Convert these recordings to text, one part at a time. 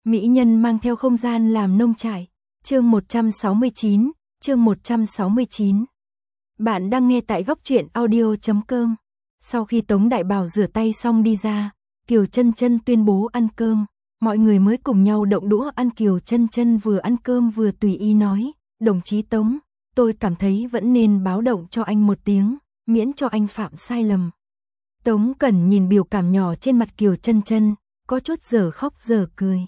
Mỹ nhân mang theo không gian làm nông trại. Chương 169, chương 169. Bạn đang nghe tại góc truyện audio.com. Sau khi Tống Đại Bảo rửa tay xong đi ra, Kiều Chân Chân tuyên bố ăn cơm, mọi người mới cùng nhau động đũa ăn. Kiều Chân Chân vừa ăn cơm vừa tùy ý nói, đồng chí Tống, tôi cảm thấy vẫn nên báo động cho anh một tiếng, miễn cho anh phạm sai lầm. Tống Cẩn nhìn biểu cảm nhỏ trên mặt Kiều Chân Chân, có chút dở khóc dở cười.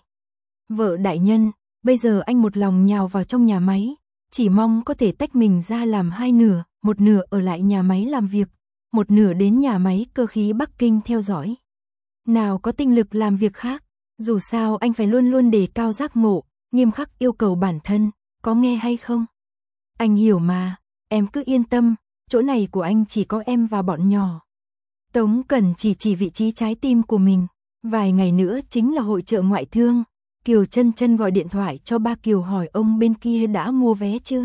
Vợ đại nhân, bây giờ anh một lòng nhào vào trong nhà máy, chỉ mong có thể tách mình ra làm hai nửa, một nửa ở lại nhà máy làm việc, một nửa đến nhà máy cơ khí Bắc Kinh theo dõi. Nào có tinh lực làm việc khác, dù sao anh phải luôn luôn đề cao giác ngộ, nghiêm khắc yêu cầu bản thân, có nghe hay không? Anh hiểu mà, em cứ yên tâm, chỗ này của anh chỉ có em và bọn nhỏ. Tống Cẩn chỉ vị trí trái tim của mình, vài ngày nữa chính là hội chợ ngoại thương. Kiều Chân Chân gọi điện thoại cho ba Kiều hỏi ông bên kia đã mua vé chưa.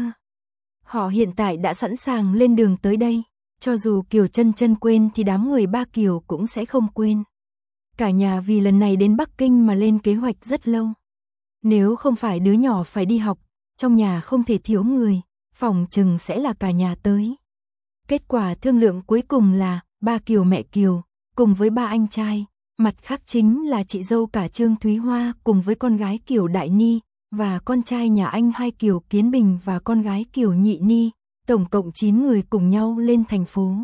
Họ hiện tại đã sẵn sàng lên đường tới đây, cho dù Kiều Chân Chân quên thì đám người ba Kiều cũng sẽ không quên. Cả nhà vì lần này đến Bắc Kinh mà lên kế hoạch rất lâu. Nếu không phải đứa nhỏ phải đi học, trong nhà không thể thiếu người, phòng chừng sẽ là cả nhà tới. Kết quả thương lượng cuối cùng là ba Kiều mẹ Kiều, cùng với ba anh trai. Mặt khác chính là chị dâu cả Trương Thúy Hoa cùng với con gái Kiều Đại Ni, và con trai nhà anh hai Kiều Kiến Bình và con gái Kiều Nhị Ni, tổng cộng 9 người cùng nhau lên thành phố.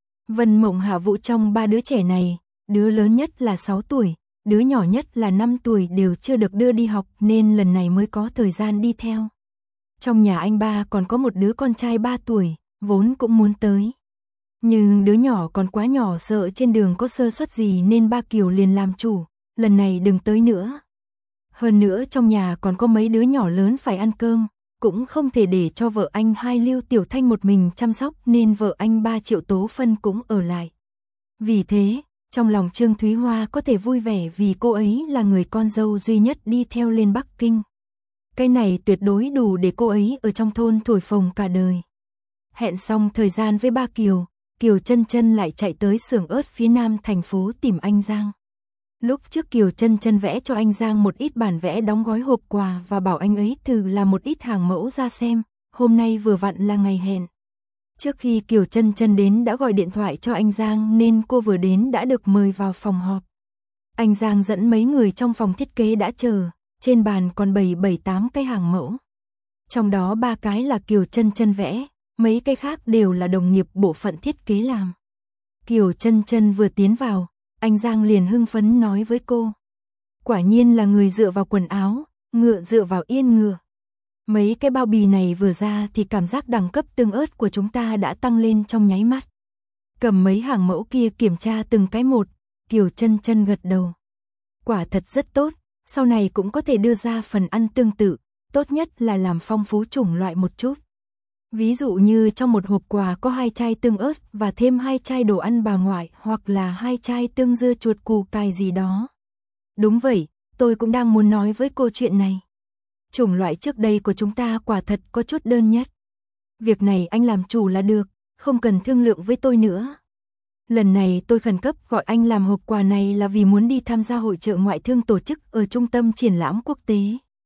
Vân Mộng Hạ Vũ trong ba đứa trẻ này, đứa lớn nhất là 6 tuổi, đứa nhỏ nhất là 5 tuổi đều chưa được đưa đi học nên lần này mới có thời gian đi theo. Trong nhà anh ba còn có một đứa con trai 3 tuổi, vốn cũng muốn tới. Nhưng đứa nhỏ còn quá nhỏ sợ trên đường có sơ suất gì nên ba Kiều liền làm chủ, lần này đừng tới nữa. Hơn nữa trong nhà còn có mấy đứa nhỏ lớn phải ăn cơm, cũng không thể để cho vợ anh hai Lưu Tiểu Thanh một mình chăm sóc nên vợ anh ba Triệu Tố Phân cũng ở lại. Vì thế, trong lòng Trương Thúy Hoa có thể vui vẻ vì cô ấy là người con dâu duy nhất đi theo lên Bắc Kinh. Cái này tuyệt đối đủ để cô ấy ở trong thôn thổi phồng cả đời. Hẹn xong thời gian với ba Kiều, Kiều Chân Chân lại chạy tới xưởng ớt phía nam thành phố tìm anh Giang. Lúc trước Kiều Chân Chân vẽ cho anh Giang một ít bản vẽ đóng gói hộp quà và bảo anh ấy thử làm một ít hàng mẫu ra xem, hôm nay vừa vặn là ngày hẹn. Trước khi Kiều Chân Chân đến đã gọi điện thoại cho anh Giang nên cô vừa đến đã được mời vào phòng họp. Anh Giang dẫn mấy người trong phòng thiết kế đã chờ, trên bàn còn bày 7-8 cái hàng mẫu. Trong đó 3 cái là Kiều Chân Chân vẽ, mấy cái khác đều là đồng nghiệp bộ phận thiết kế làm. Kiều Chân Chân vừa tiến vào, anh Giang liền hưng phấn nói với cô. Quả nhiên là người dựa vào quần áo, ngựa dựa vào yên ngựa. Mấy cái bao bì này vừa ra thì cảm giác đẳng cấp tương ớt của chúng ta đã tăng lên trong nháy mắt. Cầm mấy hàng mẫu kia kiểm tra từng cái một, Kiều Chân Chân gật đầu. Quả thật rất tốt, sau này cũng có thể đưa ra phần ăn tương tự, tốt nhất là làm phong phú chủng loại một chút. Ví dụ như trong một hộp quà có 2 chai tương ớt và thêm 2 chai đồ ăn bà ngoại hoặc là 2 chai tương dưa chuột củ cải gì đó. Đúng vậy, tôi cũng đang muốn nói với cô chuyện này. Chủng loại trước đây của chúng ta quả thật có chút đơn nhất. Việc này anh làm chủ là được, không cần thương lượng với tôi nữa. Lần này tôi khẩn cấp gọi anh làm hộp quà này là vì muốn đi tham gia hội chợ ngoại thương tổ chức ở trung tâm triển lãm quốc tế.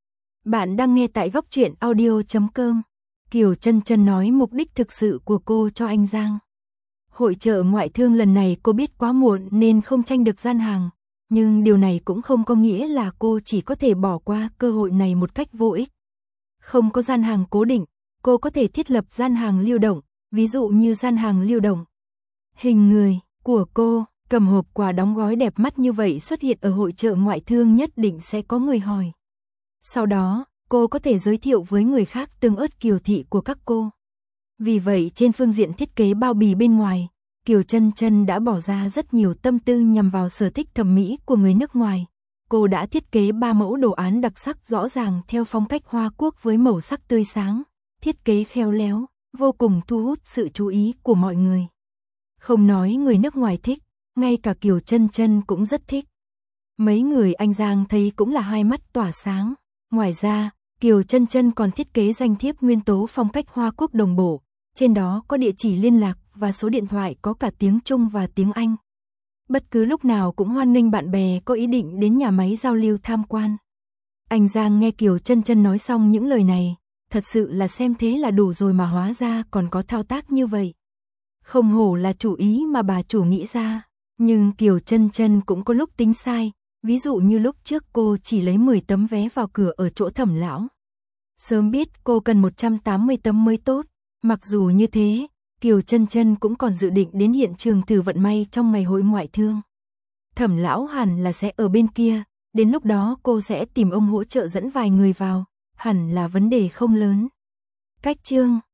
Bạn đang nghe tại góc truyện audio.com. Kiều Chân Chân nói mục đích thực sự của cô cho anh Giang. Hội chợ ngoại thương lần này cô biết quá muộn nên không tranh được gian hàng, nhưng điều này cũng không có nghĩa là cô chỉ có thể bỏ qua cơ hội này một cách vô ích. Không có gian hàng cố định, cô có thể thiết lập gian hàng lưu động, ví dụ như gian hàng lưu động. Hình người của cô cầm hộp quà đóng gói đẹp mắt như vậy xuất hiện ở hội chợ ngoại thương nhất định sẽ có người hỏi. Sau đó, cô có thể giới thiệu với người khác tương ớt Kiều thị của các cô. Vì vậy trên phương diện thiết kế bao bì bên ngoài, Kiều Chân Chân đã bỏ ra rất nhiều tâm tư nhằm vào sở thích thẩm mỹ của người nước ngoài. Cô đã thiết kế 3 mẫu đồ án đặc sắc rõ ràng theo phong cách Hoa Quốc với màu sắc tươi sáng, thiết kế khéo léo, vô cùng thu hút sự chú ý của mọi người. Không nói người nước ngoài thích, ngay cả Kiều Chân Chân cũng rất thích. Mấy người anh Giang thấy cũng là hai mắt tỏa sáng. Ngoài ra, Kiều Chân Chân còn thiết kế danh thiếp nguyên tố phong cách Hoa Quốc đồng bộ, trên đó có địa chỉ liên lạc và số điện thoại có cả tiếng Trung và tiếng Anh. Bất cứ lúc nào cũng hoan nghênh bạn bè có ý định đến nhà máy giao lưu tham quan. Anh Giang nghe Kiều Chân Chân nói xong những lời này, thật sự là xem thế là đủ rồi mà hóa ra còn có thao tác như vậy. Không hổ là chủ ý mà bà chủ nghĩ ra, nhưng Kiều Chân Chân cũng có lúc tính sai, ví dụ như lúc trước cô chỉ lấy 10 tấm vé vào cửa ở chỗ Thẩm lão. Sớm biết cô cần 180 tấm mới tốt, mặc dù như thế, Kiều Chân Chân cũng còn dự định đến hiện trường thử vận may trong ngày hội ngoại thương. Thẩm lão hẳn là sẽ ở bên kia, đến lúc đó cô sẽ tìm ông hỗ trợ dẫn vài người vào, hẳn là vấn đề không lớn. Cách chương